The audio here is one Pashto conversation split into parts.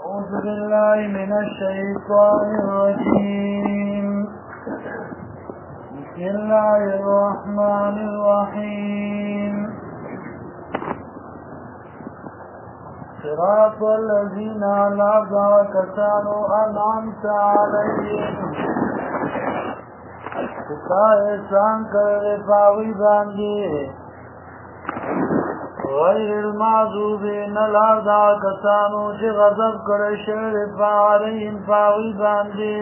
أعوذ بالله من الشيطان الرجيم. بسم الله الرحمن الرحيم. صراط الذين أنعمت أنعمت عليهم احسان کرے پاوی باندې غیر المعذوب نلار دا کسانو چې غضب کړی شوی علیهم پاوی باندې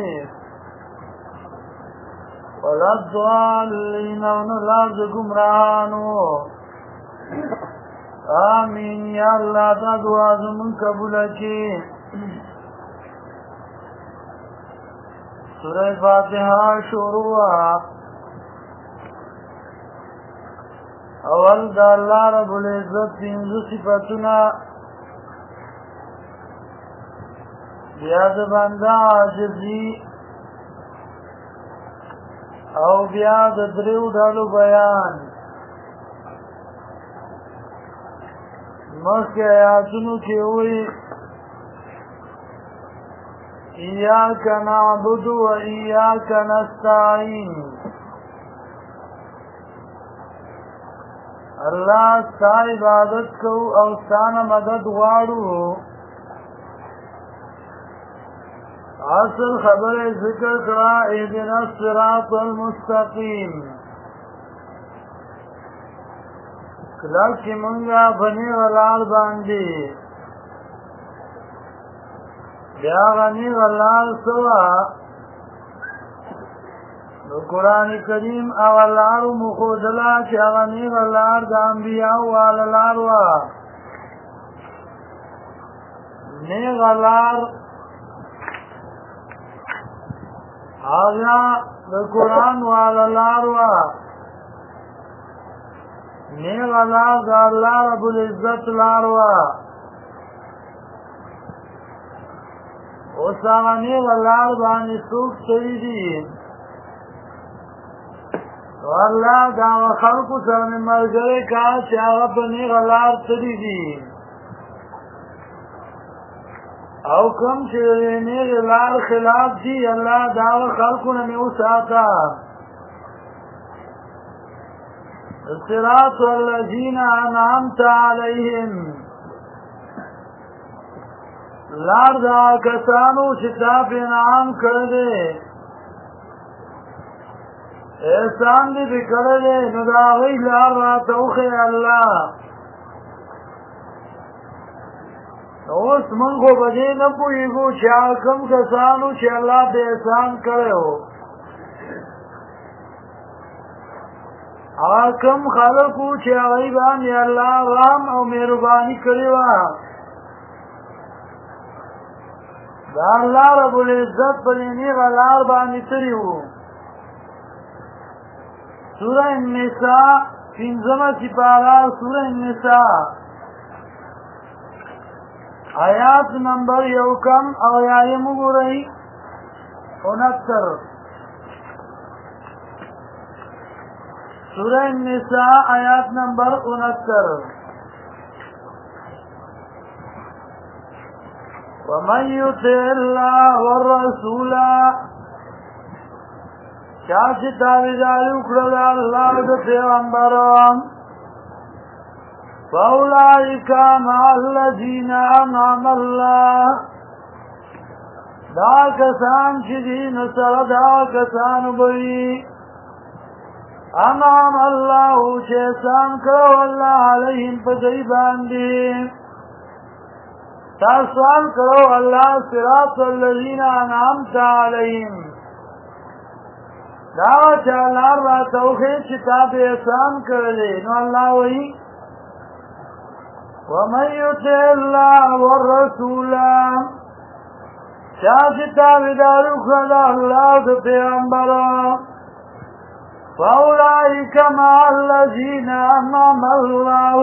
ولا الضالین نلار د ګمراهانو. آمین یا الله دا دعا زمون قبول کړي. سورہ فاتحہ شروع. اول دا اللہ رب العزت پنځه صفاتونه بیا د بنده عاجزي او بیا د دریو ډولو بیان. مخکې آیاتونو کې وایي ایاک نعبد و ایاک نستعین. الله ستا عبادت کو او ستانه مدد غواړو. اصل خبره ذکر کړه اهدنا الصراط المستقیم. کله چې مونږه بنی ولال باندې بیا غنی ولال سوا نو قرآن کریم اولارو مخودلا چه اغنی غلار دا انبیاء واللار و نی غلار آغا دا قرآن واللار و نی غلار دا اللہ رب العزت لار و اس اغنی غلار بانی سوک سیدی والله دا خلقو سره مرګره کا چې هغه په نیغه لار تللی دي او کوم چې نیغه لار خلاف دي الله دا خلقو نه وساته. الصراط الذين أنعمت عليهم لار دا کسانو چې تا په انعام کړی احسان دی بکرده نو دا غی لار را توخی اللہ. اوس من خو بده نه پوهیږو چې کوم کسانو چې الله به احسان کړو هغه کوم خلکو چې هغه باندې الله رحم او مهرباني کړی و. دا الله رب العزت په دې غلار باندې تریو. سورہ النساء پنځمه سپاره سورہ النساء آیات نمبر 1 او یایم وګورئ 69. سورہ النساء آیات نمبر 69. ومن يطع الله والرسول چاچه تابیداری اکرد اللہ دا پیغمبران فاولائک مع الذین انعم اللہ دا کسان چی دین سر دا کسان بوئی انعم اللہ چیسان کرو اللہ علیہم پدی باندی تا سوال کرو اللہ صراط الذین انعمت علیہم دا چا لار را توخی چی تا بے احسان کرده. نو اللہ وی ومن یطع اللہ والرسول چا چی تا بیدارو کرده اللہ دا پیغمبر فاولائک مع الذین انعم اللہ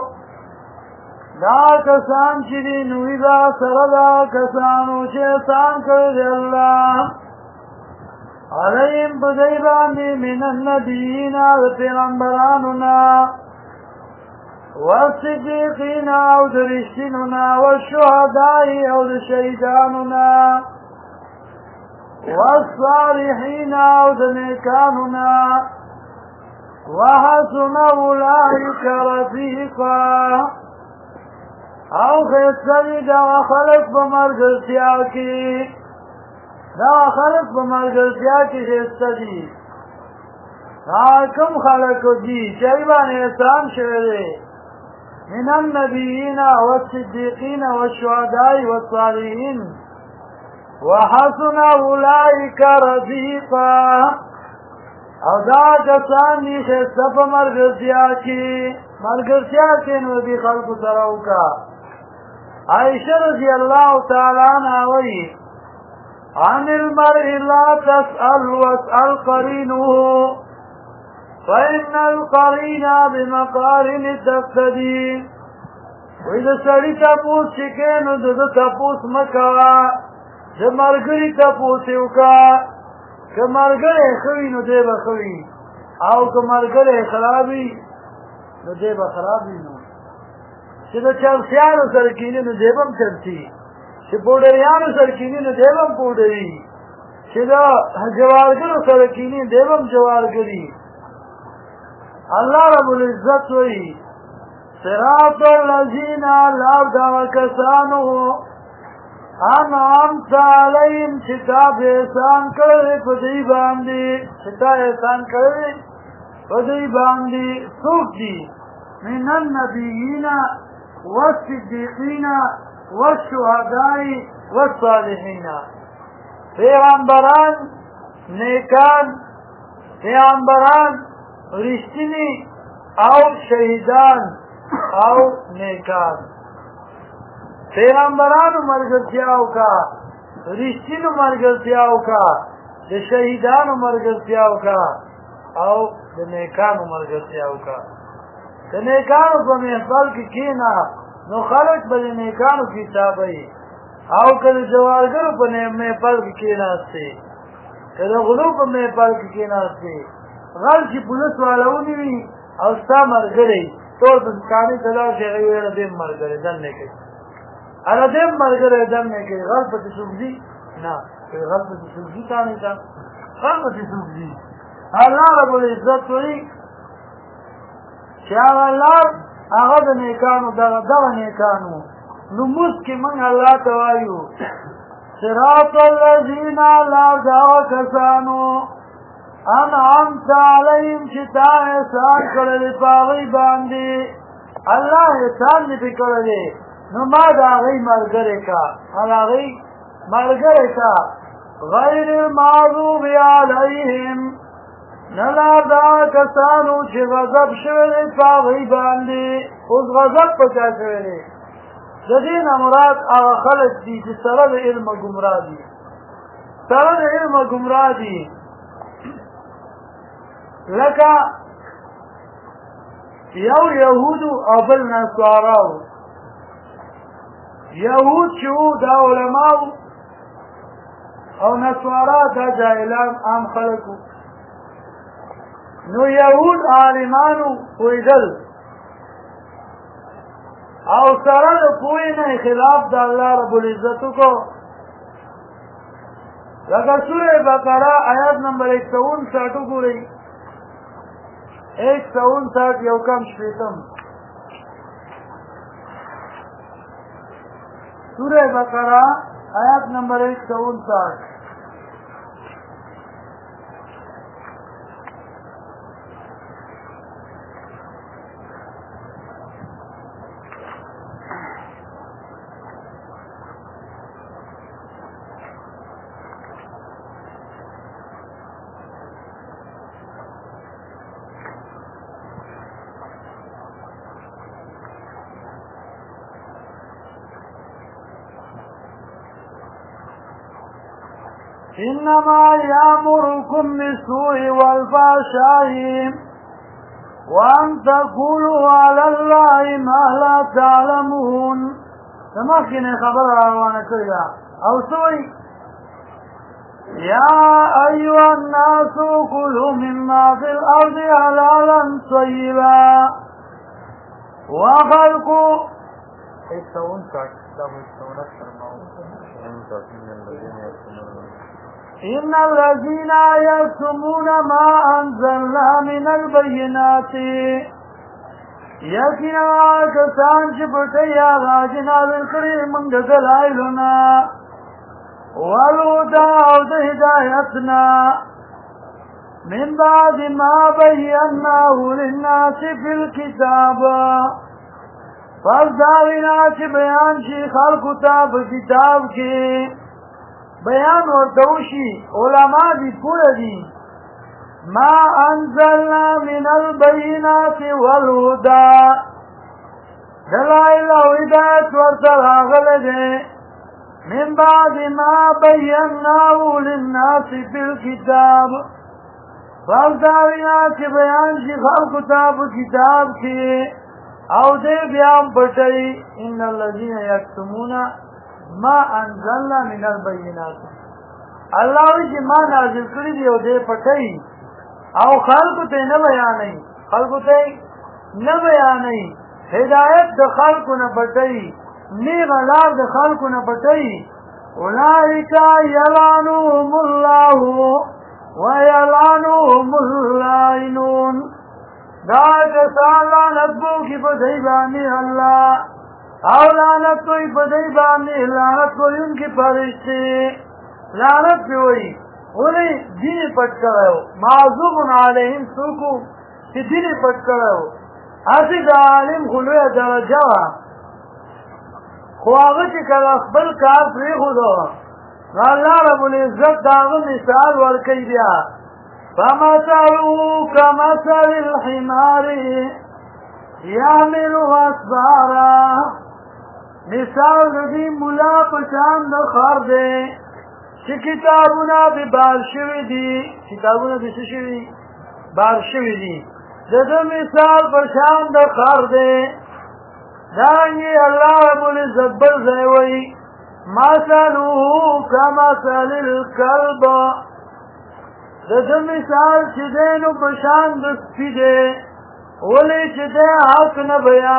دا کسان چی دی نوی دا سردا کسانو چی احسان کرده اللہ علیہم بدئی باندی من النبیین پیغمبرانونا والصديقين او د رشتینونا والشهداء او د شهیدانونا والصالحين او د نیکانونا وحسن اولئک رفیقا او خیستوی دا خلق بمرگلتیا کی خیستوی کم خلق دی چایبان احسان شوئے من النبیین والصدیقین والشهداء والصالحین وحسن اولئک رفیقا او دا کسان دی خیسته پا مرگرتیا کی نو دی خلق سراؤ کا عائشہ رضی اللہ تعالیٰ عنہ وی عن المرء لا تسأل واسأل قرینه فإن القرین بمقارن تقتدی ویدہ سڑی تپوس چکینو دو تپوس مکوا دو مرگری تپوسیو کا که مرگره خوی نو دے بخوی او که مرگره خرابی نو دے بخرابی نو چه دا چرسیانو سرکینی نو دے بم چرسی چه پودریانو سرکینی نو دے بم پودری چه دا جوارگرو سرکینی دے بم جوارگری اللہ رب العزت وی صراط الذین لاب دا کسانو انعمت علیہم چتا احسان کرے پدی باندی سوک دی من النبیین والصدیقین والشہداء والصالحین پیغمبران نیکان پیغمبران رشتینی او شہیدان او نیکان پیغمبرانو مرگرتیاو کا رشتینو مرگرتیاو کا د شہیدانو مرگرتیاو کا او د نیکانو مرگرتیاو کا د نیکانو په محفل کې کینا نو خلق به د نیکانو کتابي او کله جوارګرو په محفل کې کیناسته کله غلو په محفل کې کیناسته غل چې پولیس والونی وي او ستا مرګري ټول په کاني تلا شي ویل دې مرګري دنه کې انا دیم مرگره دم نکی غلط سوگزی نا غلط سوگزی تانی تا غلط سوگزی اللہ رب العزت وی شاہ اللہ اغد نیکانو دغ نیکانو نموز کی من اللہ توایو صراط اللذین اللہ دغ کسانو انعمت علیہم شتا احسان کرلی پاغی باندی اللہ احسان نپی کرلی نو ما دا غی مرگره کا غی مرگره کا غیر المعذوب علیہم نلا دا کسانو چه غضب شوئے پا غی باندی اس غضب پچا شوئے جدین امراد آغا خلق دی چه سرد علم گمرا دی لکا یو یهودو او بل نسواراو یهود چهو دا علماء او نسوارا دا جاہلان عام خلقو نو یهود عالمانو پویدل او سرد پوینا خلاف دا اللہ رب العزتو کو لکہ سورہ بقرہ آیات نمبر 159 کو رہی 159 یو کم شپیتم سورہ بقرہ آیات نمبر 159 انما یامرکم بالسوء والفحشاء وان تقولوا على الله ما لا تعلمون تمخن خبر روانه کړه او سوی یا ایها الناس كلوا مما في الارض حلالا طيبا وخلق إن الذين يكتمون ما أنزلنا من البينات یقینا کسان چې پټي هغه چې نازل کړي موږ دلایلنا والهدى او د هدایتنا من بعد ما بيناه للناس في الكتاب فالدارنا چې بیان شي خلقو ته په کتاب کې بیان ورته وشي علما دي پوره دي ما انزلنا من البينات والهدى دلائل او هدایت ورته راغله من بعد ما بيناه للناس في الكتاب فالدارنا چې بیان شي خلقو ته په کتاب کې او دې بیان پټي ان الذين يكتمون ما انزلنا من البينات الله چې ما نازل کړی دی او دې پټي او خلقو ته نه بیانې خلقو ته نه بیانې هدایت د خلقو نه پټي نیغ لار د خلقو نه پټي اولئک یلعنهم الله ویلعنهم اللائنون دا کسان لعنت بو کی بدئی بانی اللہ او لعنت کوئی بدئی بانی لعنت کوئی ان کی فرشتے لعنت پہ ہوئی انہیں دین پٹ کر رہے ہو معذوب علیہم سوکو کہ دین پٹ کر رہے ہو اسی دا عالم خلوی درجہ خواغت کل اخبر کار پری خودو اللہ رب العزت داغ مثال ورکی بیا فمثله كمثل الحمار يحمل اسفارا مثال دی ملا پشان د خر دے چې کتابونه به بار شوی دي کتابونه به څه شوی بار شوی دي دغه مثال پشان د خر دے دانګي الله رب العزت بل ځای وای مثله كمثل الكلب دغه مثال چې دینو پشان د سپی دی ولې چې د حق نه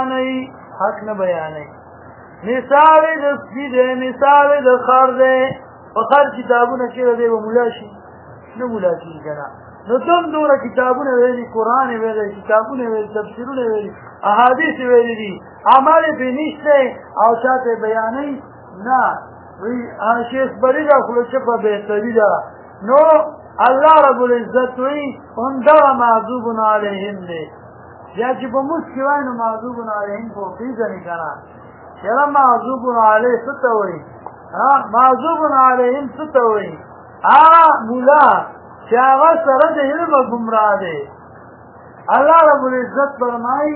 بیانې مثال د سپی دی مثال د خر دی په خر کتابونه کې دی و مولا شي نه مولا شي کنه نو تم دوره کتابونه ویلي قران ویلي کتابونه ویلي تفسیرونه ویلي احادیث ویلي دي اعمال به نشته او چاته بیانې نه وی شیخ بریدا خو چې په بهتري ده نو الله رب العزت وی هم دا معذوب علیهم دے یا چې په مسکوانو معذوب علیهم په پیژنې کړه چېرې معذوب علیه څه وی ها معذوب علیهم څه وی مولا چې هغه سره د علم گمراه دی الله رب العزت فرمایي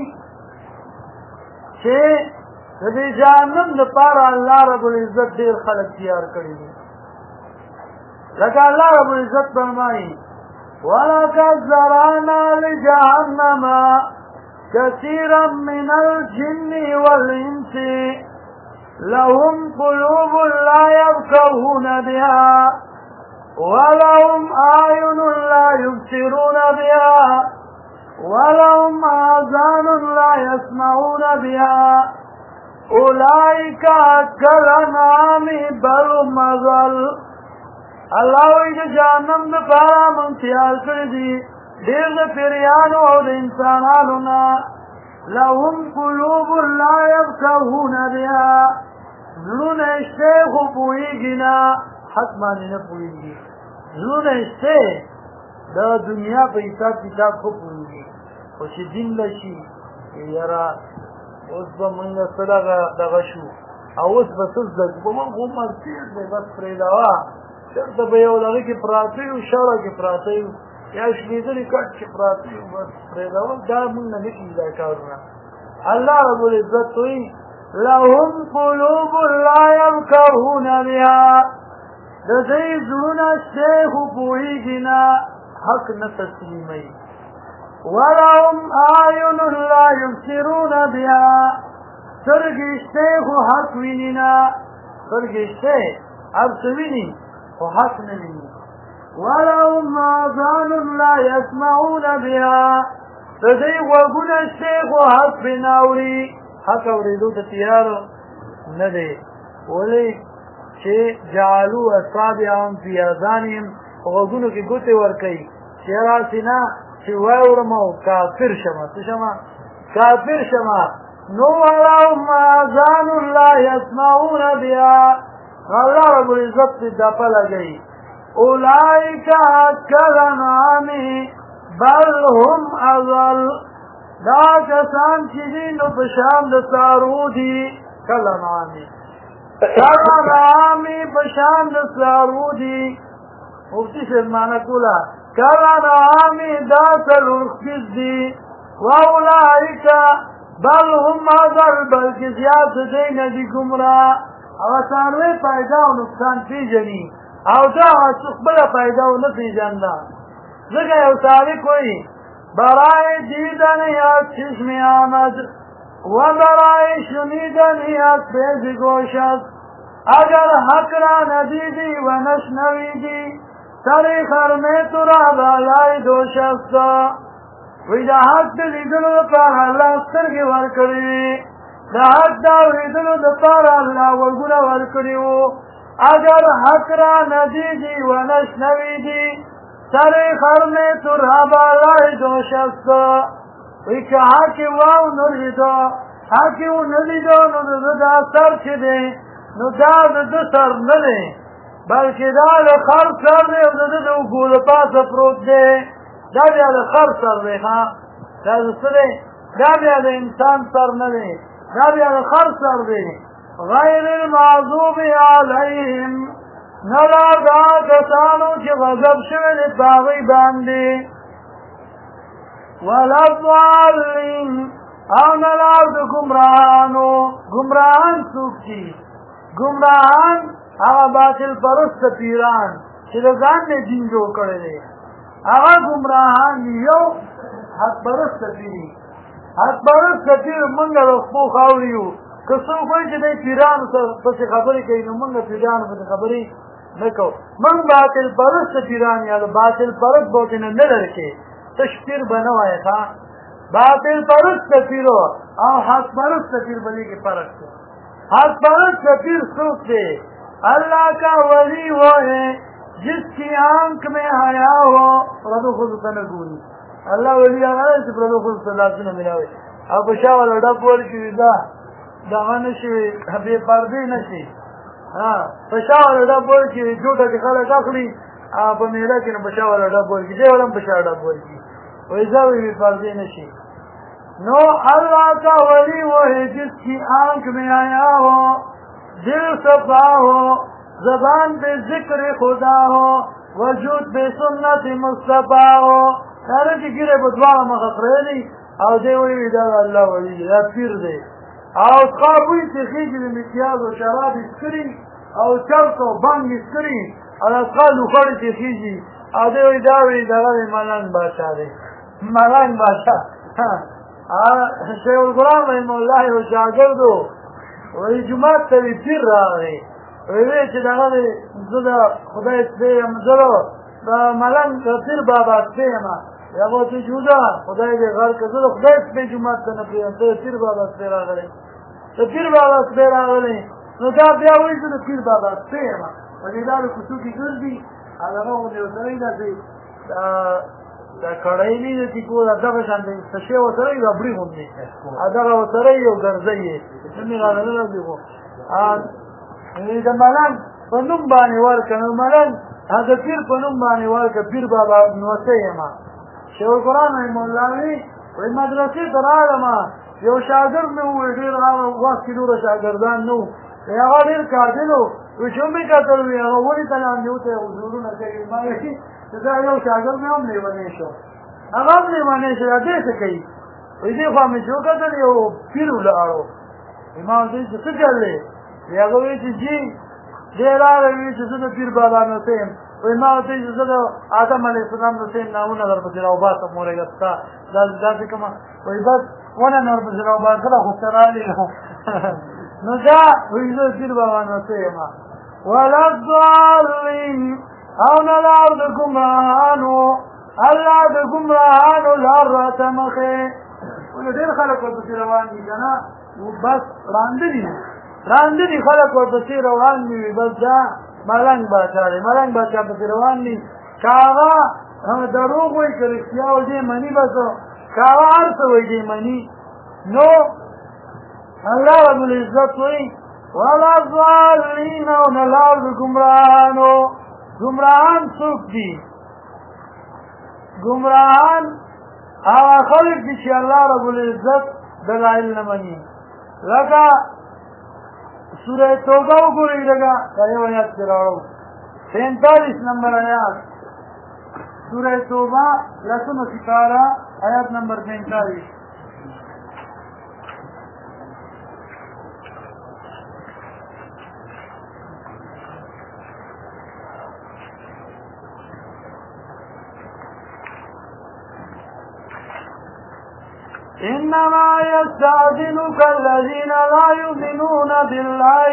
چې د جهنم لپاره الله رب العزت ډېر خلک تیار کړي دي لکه الله رب العزت فرمایي ولقد ذرأنا لجهنم كثيرا من الجن والإنس لهم قلوب لا يفقهون بها ولهم أعين لا يبصرون بها ولهم آذان لا يسمعون بها أولئك كالأنعام بل هم أضل الله وی د جهنم د پاره مون تیار کړی دي ډېر د پیریانو او د انسانانو نه لهم قلوب لا يفقهون بها زړونه شته خو پوهېږي نه حق باندې نه پوهېږي زړونه شته د دنیا په حساب کتاب خو پوهېږي خو چې دین له شي یاره اوس به مونږ دغه شو او اوس به څه زده کړو مونږ عمر تېر دی بس پرېږدوه چرته به یو لغه کې پراته یو شاړه کې پراته یو یا شلیدلې کټ کې پراته یو بس پرېږدوه دا مونږ نه کېږي دا کارونه الله رب العزت وایي لهم قلوب لا يفقهون بها د دې زړونه شته خو پوهېږي نه حق نه تسلیموي ولهم أعين لا يبصرون بها سترګې شته خو حق ویني نه سترګې شته هر څه ویني خو حق نه ویني ولهم آذان لا يسمعون بها د دوی غوږونه شته خو حق پرې نه اوري حق اورېدو ته تیار نه دی ولې چې جعلوا اصابعهم فی آذانهم غوږونو کې ګوتې ورکوي چې راسې نه چې واورم او کافر شمه څه شمه کافر شمه نو ولهم آذان لا یسمعون بها الله رب العزت دې دپه لګوي اولئک کالانعام بل هم اضل دا کسان چې دي نو په شان د څاروو دي کالانعام په شان د څاروو دي مفتي صاحب معنا کوله کالانعام دا څلور خپیز دي واولئک بل هم اضل بلکې زیات د دوی نه دي ګمراه هغه څاروی فایده او نقصان پیژني او دا خپله فایده او نه پیژنده ځکه یو سالک وایي برای دیدن از چشم آمد و برای شنیدن از فیض گوش است اگر حق را ندیدی و نشنویدی سر خرمه تو را بالای دوش است وی دا حق د لیدلو دپاره الله سترګې ورکړي د حق د اورېدلو دپاره الله غوږونه ورکړي وو اگر حق را ندیدی و نشنویدی سر خرمه تو را بالای دوش است وی که حق واو نلیدو حق و نلیدو نو دا سر چې دی نو دا د سر نه دی بلکې دا د خر سر دی او د د اوږو د پاسه پروت دی دا بیا د خر سر دی ها دا د څه دی دا بیا د انسان سر نه دی دا بیا د خر سر دی غیر المغضوب علیهم نلا دا کسانو چې غضب شوی دی په هغوی باندې ولا الضالین او نلا د ګمراهانو ګمراهان څوک دي ګمراهان هغه باطل پرست پیران چې د ځان نه دین جوړ کړی دی هغه ګمراهان یو حق پرست پیر حق پرست پیر موږ د خپلو خاورې یو که څوک وایي چې دی پیرانو پسې خبرې کوي نو موږ پیرانو پسې خبرې نه کوو موږ باطل پرست پیران یا د باطل پرست به ورته نه لرې کې تش پیر به نه وایې ښه باطل پرست پیر او حق پرست پیر به دې کې فرق دی حق پرست پیر څوک دی اللہ کا ولی وہ ہے جس کی آنکھ میں حیا ہو پردو خود تنه ګوري الله ولی هغه چې پردو خود صلاتونه ملاوي او په شا ولا ډب ورکی دا غنه شي به پردې نشي ها په شا ولا ډب ورکی جوړه چې خلک اخلي په میله کې په شا ولا ډب ورکی دی ولم په شا ډب ورکی وای ځاوي به پردې نشي نو الله کا ولی وہ ہے جس کی آنکھ میں حیا ہو دل صفا ہو زبان پہ ذکر خدا ہو وجود پہ سنت مصطفیٰ ہو هر کی ګیره په دواړه مخه خریلي او دی وایي دا الله ولی دی دا پیر دی او څښاکوي چې خېږي د امتیاز او شراب اسکري او چرس او بنګ اسکري او څښا لوخړې چې خېږي او دی وایي دا وایي دغه ملنګ بادشاه دی ملنګ بادشاه شیخ القرآن رحمه الله یو شاګرد و وایي جومات ته وی پیر راغی وی چې دغه زه د خدای سپی یم زه د ملنګ د پیر بابا سپی یم هغه ورته جوده خدای دې غر که زه د خدای سپی جومات ته نه پرېږدم ته د پیر بابا سپی راغلی د پیر بابا سپی راغلی نو دا بیا وایي زه د پیر بابا سپی یم په دې دا د کوڅو کې ګرځي هغه غوندې ورسره یې داسې دا کړی نه دی چې کو دغه شان دی څه شی ورسره یې ربړي غوندې دغه ورسره یې ګرځی یې څنګه راغلی نه دی خو د ملنګ په نوم باندې ورکړه نو ملنګ هغه پیر په نوم باندې ورکړه پیر بابا نوسه یم شیخ القرآن رحمه الله وایي مدرسې ته راغلم یو شاګرد مې وویل ډېر هغه وخت کې نوره شاګردان نه وو هغه ډېر قابل و وایي چې ومې کتل وي هغه ولې ته لاندې وتی حضورونه کوي ما وایي چې دا یو شاګرد مې هم لیونی شو هغه هم لیونی شو دا دې څه کوي وایي دې خوا مې چې وکتل یو پیر ولاړو ما ورته وایي چې څه چل دی هغه وایي چې جي دې راغلی چې زه د پیر بابا نوسه یم وایي ما ورته وایي چې زه د آدم علیه السلام نوسه یم نامونه درپسې راوباسم مورېږه ستا داسې کومه وایي بس ونه مې ورپسې راوباسله خو څه رالې نو دا وایي زه د پیر بابا نوسه یم ولا الضالین او نه لار د ګمراهانو الله د ګمراهانو لار راته مخې ولې ډېر خلک ورپسې روان دي که نه بس رانده دي خلک ورپسې روان دي بس دا ملنګ باچا دی ملنګ باچا پسې روان دي که هغه دروغ وایي که رښتیا وایي دې مني بس که هغه هر څه وایي دې مني نو الله رب العزت وایي ولا الضالین او نه لار د ګمراهانو ګمراهان څوک دي ګمراهان هغه خلک دي چې الله رب العزت دلایل نه مني لکه سوره توبه وګورئ لکه دا یو آیات کې راوړو 45 نمبر آیات سوره توبه لسمه سپاره آیات نمبر 45 إنما يستأذنك الذين لا يؤمنون بالله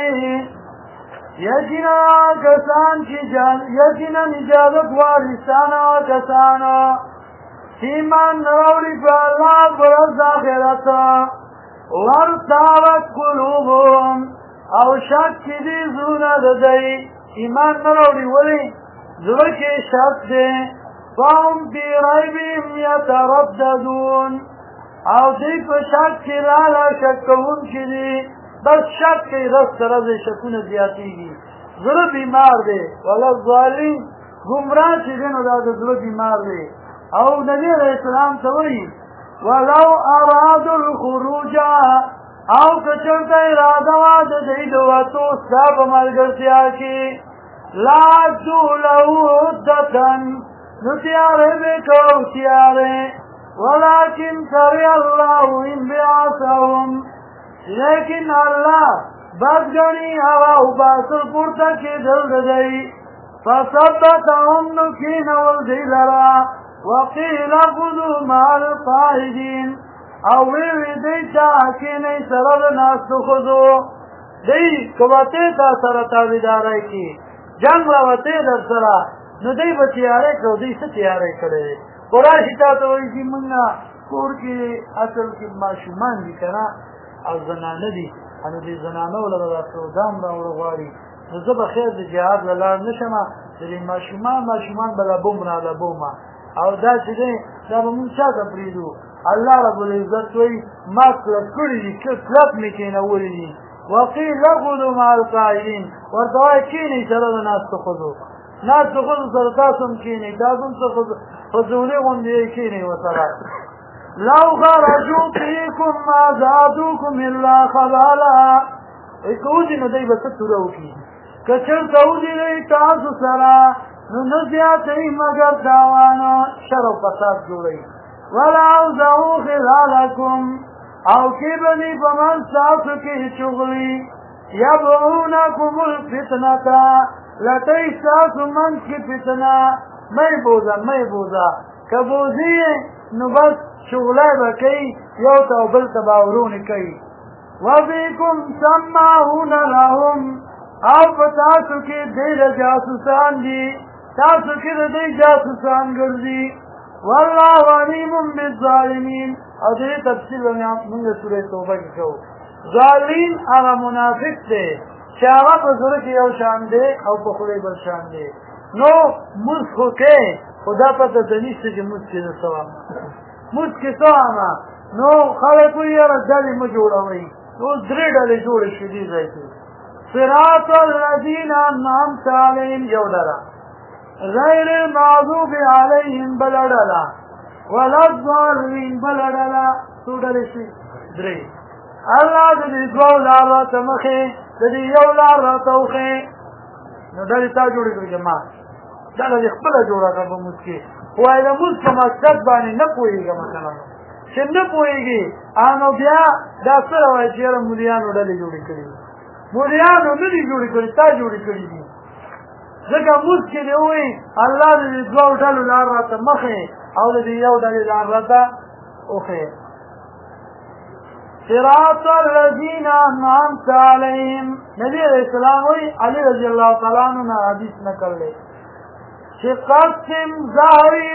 یقینا کسان چې یقینا اجازت وارثانه کسانو چې ایمان راوړي په الله پر ورځ آخرت وارتابت قلوبهم او شک کې دي زړونه د دوی ایمان نه راوړي ولې زړه کې شک دی فهم فی ریبهم یترددون او دوی په شک کې لاله شک کوونکي دي بس شک کوي رس تر ورځې شکونه زیاتېږي زړه بیمار دی ولا الضالین ګمراه چې دی نو دا د زړه بیمار دی او نبي علیه السلام ته وایي ولو ارادوا الخروج او که چېرته اراده وه د دوی د وتو ستا په ملګرتیا کې لاجو له عدة نو تیارې به کوو تیارې ولكن كره الله انبعاثهم لیکن الله بد گنی هوا او باطل پورته کېدل د دوی فثبتهم نو کېنول دوی لره وقیل اخذوا مع القاعدین او ویې دوی چا کېنئ سره د ناستو ښځو دوی که وتې تا سره تابعدارۍ کې جنګ راوتې در سره نو دوی به تیاری کړو دوی څه تیاری کړی قراشي تا ته وایي چې مونږ کور کې اصل کې ماشومان دي که نه او زنانه دي نو دې زنانو له به دا سودام راوړه غواړي نو زه به خیر د جهاد له لاړ نه شم د دې ماشومان به لبوم را لبومه او دا چې دی دا به مونږ چا ته پرېږدو الله رب العزت وایي ما کلک کړي دي کلک مې کېنولي دي وقیل اخذوا مع القاعدین ورته وایي کېنئ سره د ناستو ښځو ناستو ښځو سره تاسو هم کېنئ تاسو هم څه ښځونې غوندې کېنئ ورسره لو خرجوا فيكم ما زادوكم الا خبالا کوزي نو دوی به څه توره وکړي که چېرته ودرېږئ تاسو سره نو نه زیاتوي مګر تاوانه شر او فساد جوړوي ولا اوضعوا خلالکم او کې به دي په منځ ستاسو کې چغلي یبغونکم الفتنة لټئ ستاسو منځ کې فتنه مه بوځه که بوځي نو بس شغله به کوي یو ته او بل ته باورونه کوي وفیکم سماعون لهم او په تاسو کې دوی د جاسوسان دي تاسو کې د دوی جاسوسان ګرځي والله علیم بالظالمین او دې تفصیل موږ سورې توبه کې کوو ظالم هغه منافق دی چې هغه په زړه کې یو شان دی او په خوله بل شان دی نو موږ خو کې خدا پته ته نشته چې موږ کې څه وامه موږ کې څه وامه نو خلک وایي یاره ډلې مه جوړوئ اوس درې ډلې جوړې شوې دي ځای کې صراط الذین انعمت علیهم یو ډله غیر المغضوب علیهم بله ډله ولا الضالین بله ډله څو ډلې شوې درې الله د دې دوو لار راته مخې د دې یو لار راته وښې نو ډلې تا جوړې کړې جماعت ډله دې خپله جوړه کړه په مونځ کې خو وایي د مونځ په مقصد باندې نه پوهېږه مثلا چې نه پوهېږي نو بیا دا سره وایي چې یاره مولیانو ډلې جوړې کړي مولیانو نه دي جوړې کړي تا جوړې کړي دي ځکه مونځ کې دې ووایي الله د دې دوو ډلو لار راته مخې او د دې یو ډلې لار راته وښې صراط الذین انعمت علیهم نبی علیہ السلام وی علی رضی اللہ تعالیٰ عنہ حدیث نقل لے قسم زهري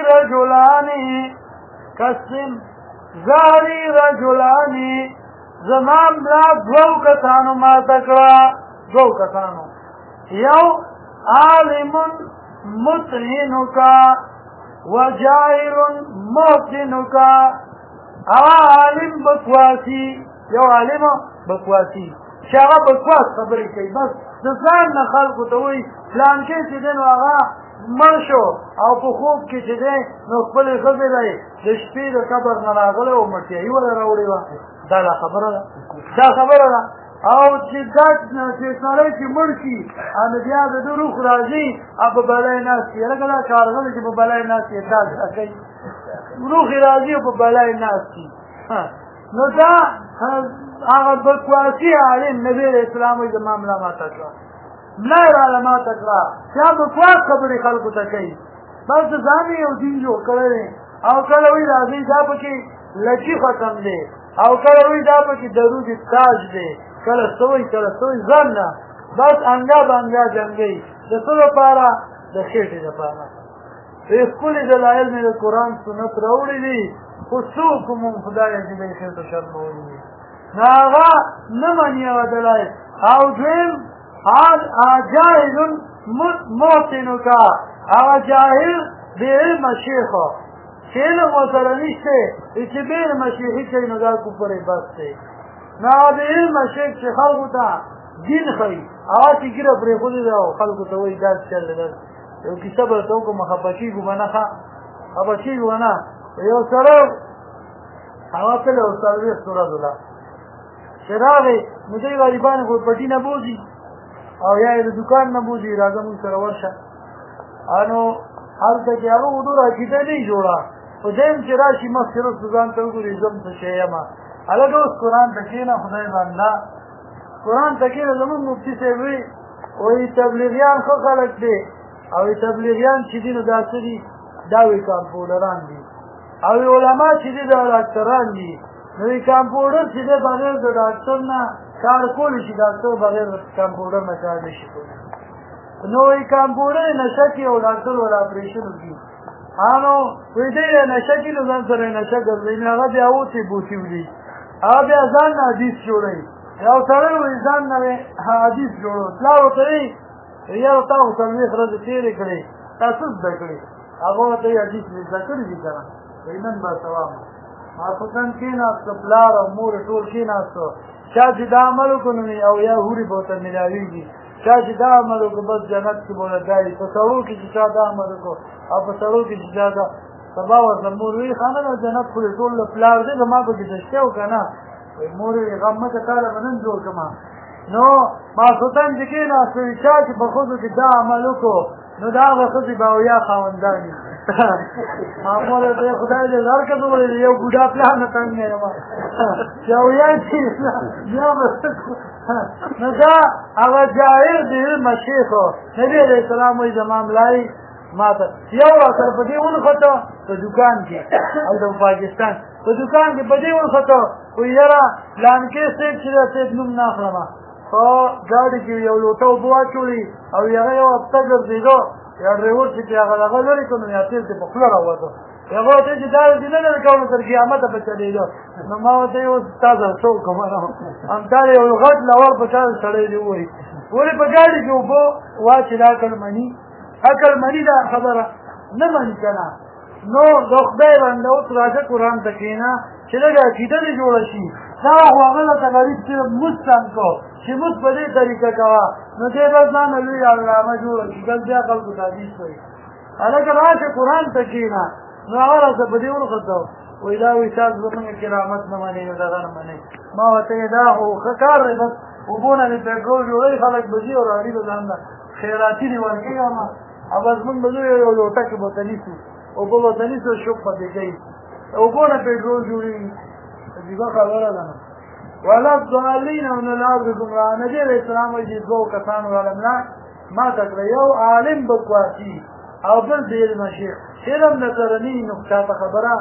رجلاني زمان لا دو کسانو ما تکړه دو کسانو یو عالم متهنک وجاهل موتنک عالم بکواسی یو عالم بکواسی شاغه بکواس خبرې کوي بس د ځان نه خلکو ته وایي پلان کې چې دی نو هغه مړ شو او په خوب کې چې دی نو خپلې ښځې دی د شپې د قبر نه راغلی او مټیایي وله راوړې وه دا خبره ده او چې سړی چې مړ شي نو بیا د ده روح راځي او په بلای ناست وي لکه دا کارغله چې په بلای ناست وي دا کوي روح یې راځي او په بلای ناست وي نو دا هغه بکواسی عالم نبی علیه السلام وایي زما ملا ماته کړه ملا یې راله ماته کړه چې بکواس خبرې خلکو ته کوي بس د ځان یې یو دین جوړ کړی دی او کله وایي راځئ دا پکې لچي ختم دی او کله وایي دا پکې درود تاج دی کله سوی ځان نه بس انګا بانګا جنګي د څه لپاره د خېټې لپاره ښکلي دلایل مې د قرآن سنت راوړي دي خو څوک مو خدای دې به خیر ته شرمولي دي نو هغه نه مني هغه دلایل او دویم جاهل موتنک هغه جاهل بې علمه شیخ چې علم ورسره نشته چې بې علمه شیخي کوي نو دا کفر یې بس دی نو هغه بې علمه شیخ چې خلکو ته دین ښیي هغه چې ګیره پرېښودې ده او خلکو ته وایي دا چل دی یو کیسه به درته وکړم خفه کېږو به نه یو سړی هغه کله یو څلوېښت ورځو ده چې راغی نو دوی غریبان خو پټي نه بوځي او یا یې د دوکان نه بوځي راځه مونږ سره ورشه نو هلته کې هغه اردو عقیده نه جوړه خو دویم چې راشي مخکې رسو ځان ته وګوري زه څه شی یم هلکه اوس قرآن ته کښېنه خدای بنده قرآن ته کښېنه زمونږ مفتي صاحب وایي تبلیغیان ښه خلک دی او تبلیغیان چې دي نو دا څه دي دا وایي کمپاوډران دي او علما چې دي دا ډاکټران دي نو کمپاوډر چې دی بغیر د ډاکټر نه کار کولی شي ډاکټر بغیر د کمپاوډر نه کار نه شي کولی نو کمپاوډر یې نشه کړي او ډاکټر ورله اپریشن وکړي نو وایي دی یې نشه کړي نو ځان سره یې نشه ګرځوي نو هغه بیا اوسې بوسي وړي هغه بیا ځان نه حدیث جوړوي یو سړی وایي ځان نه حدیث جوړو پلار ورته وایي یاره تا خو څلوېښت ورځې تېرې کړې تا څه زده کړې هغه ورته وایي حدیث مې زده کړي دي که نه وایي نن به ته وایم ماخوستن کېناسته پلار او مور ټول کېناسته چا چې دا عمل وکړو نو او یا هورې به ورته ملاوېږي چا چې دا عمل وکړو بس جنت کې به ورته ځایي په سړو کې چې چا دا عمل وکړو او په سړو کې چې چا دا سبا ورته مور وایي خانه دا جنت خو دې ټول له پلار دی زما پکې څه شته و که نه وایي مور وایي غم مه که تاله به نن جوړ کړم نو ماخوستن چې کېناسته وي چا چې په ښځو کې دا عمل وکړو نو دا هغه ښځې به اویا خاوندانې معموله ته خدای دې هر کس وویل یو بوډا پلار نه تنګ نه یم چې اویا شي بیا به نو دا هغه جاهل د علمه شیخ نبي علیه السلام وایي زما ملایي ماته یو سره په دې ونښته په دوکان کې هلته په پاکستان په دوکان کې په دې ونښته وایي یاره پلانکې صاحب چې دی صاحب نوم نه اخلمه په ګاډي کې یو لوټه اوبه واچولي او هغه یو هفته ګرځېدو یا ډریور چې هغه هغه لرې کړو نو یا تېل ته په خوله راووتو هغه ورته چې دا دې نه لرې کوو تر قیامته به چلېدو نو ما ورته یې اوس تا سره څه وکړم همدا یو غټ لور په چا سړی دې ووایي ولې په ګاډي کې اوبه واچېد عقل مني دا خبره نه مني که نه نو د خدای بنده اوس راځه قرآن ته کښېنه چې لږه عقیده دې جوړه شي دا خو هغه ته غریب صرف مونځ تم کو چې مونځ په دې طریقه کوه نو دی بس ځانه لوی علامه جوړه شي بس بیا خلکو ته حدیث وایي هلکه راشه قرآن ته کښېنه نو هغه راته په دې ونښته وایي دا وایي تاسو زمونږ کرامت نه منئ نو دغه نه منئ ما ورته ویې دا خو ښه کار دی بس اوبو نه مې پېټرول جوړوي خلک به ځي او راړي به ځان ته خیراتي دې ورکوي او بس مونږ به ځو یو لوټه کې به ته نیسو اوبه به ته نیسو شوق به دې کوي اوبو نه پېټرول جوړېږي عجیبه خبره ده نو ولا الضالین او نه لار د ګمراه نبي علیه السلام وایي چې دوو کسانو راله ملا ماته کړه یو عالم بکواسي او بل د علمه شیخ علم نه سره نه وي نو چاته خبره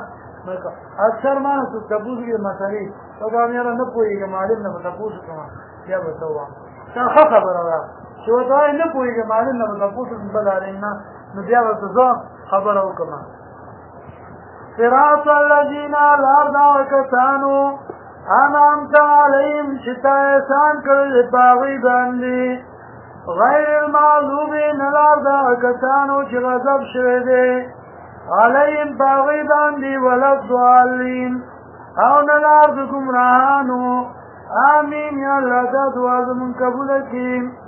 اکثر ما نه څوک تپوس کړي مسلې ته به هم یاره نه پوهېږم عالم نه به تپوس وکړم بیا به څه ووایم دا ښه خبره ده چې ورته وایي نه پوهېږم عالم نه به تپوس وکړم بل عالم نه نو بیا ورته زه خبره وکړم صراط الذین لار دا کسانو انعمت علیهم چې تا احسان کړل په هغوی باندې غیر المغضوب نه لار دا کسانو چې غضب شوی دی علیهم په هغوی باندې ولا الضالین او نه لار د ګمراهانو آمین یا الله دا دعا زمونږ قبوله کړي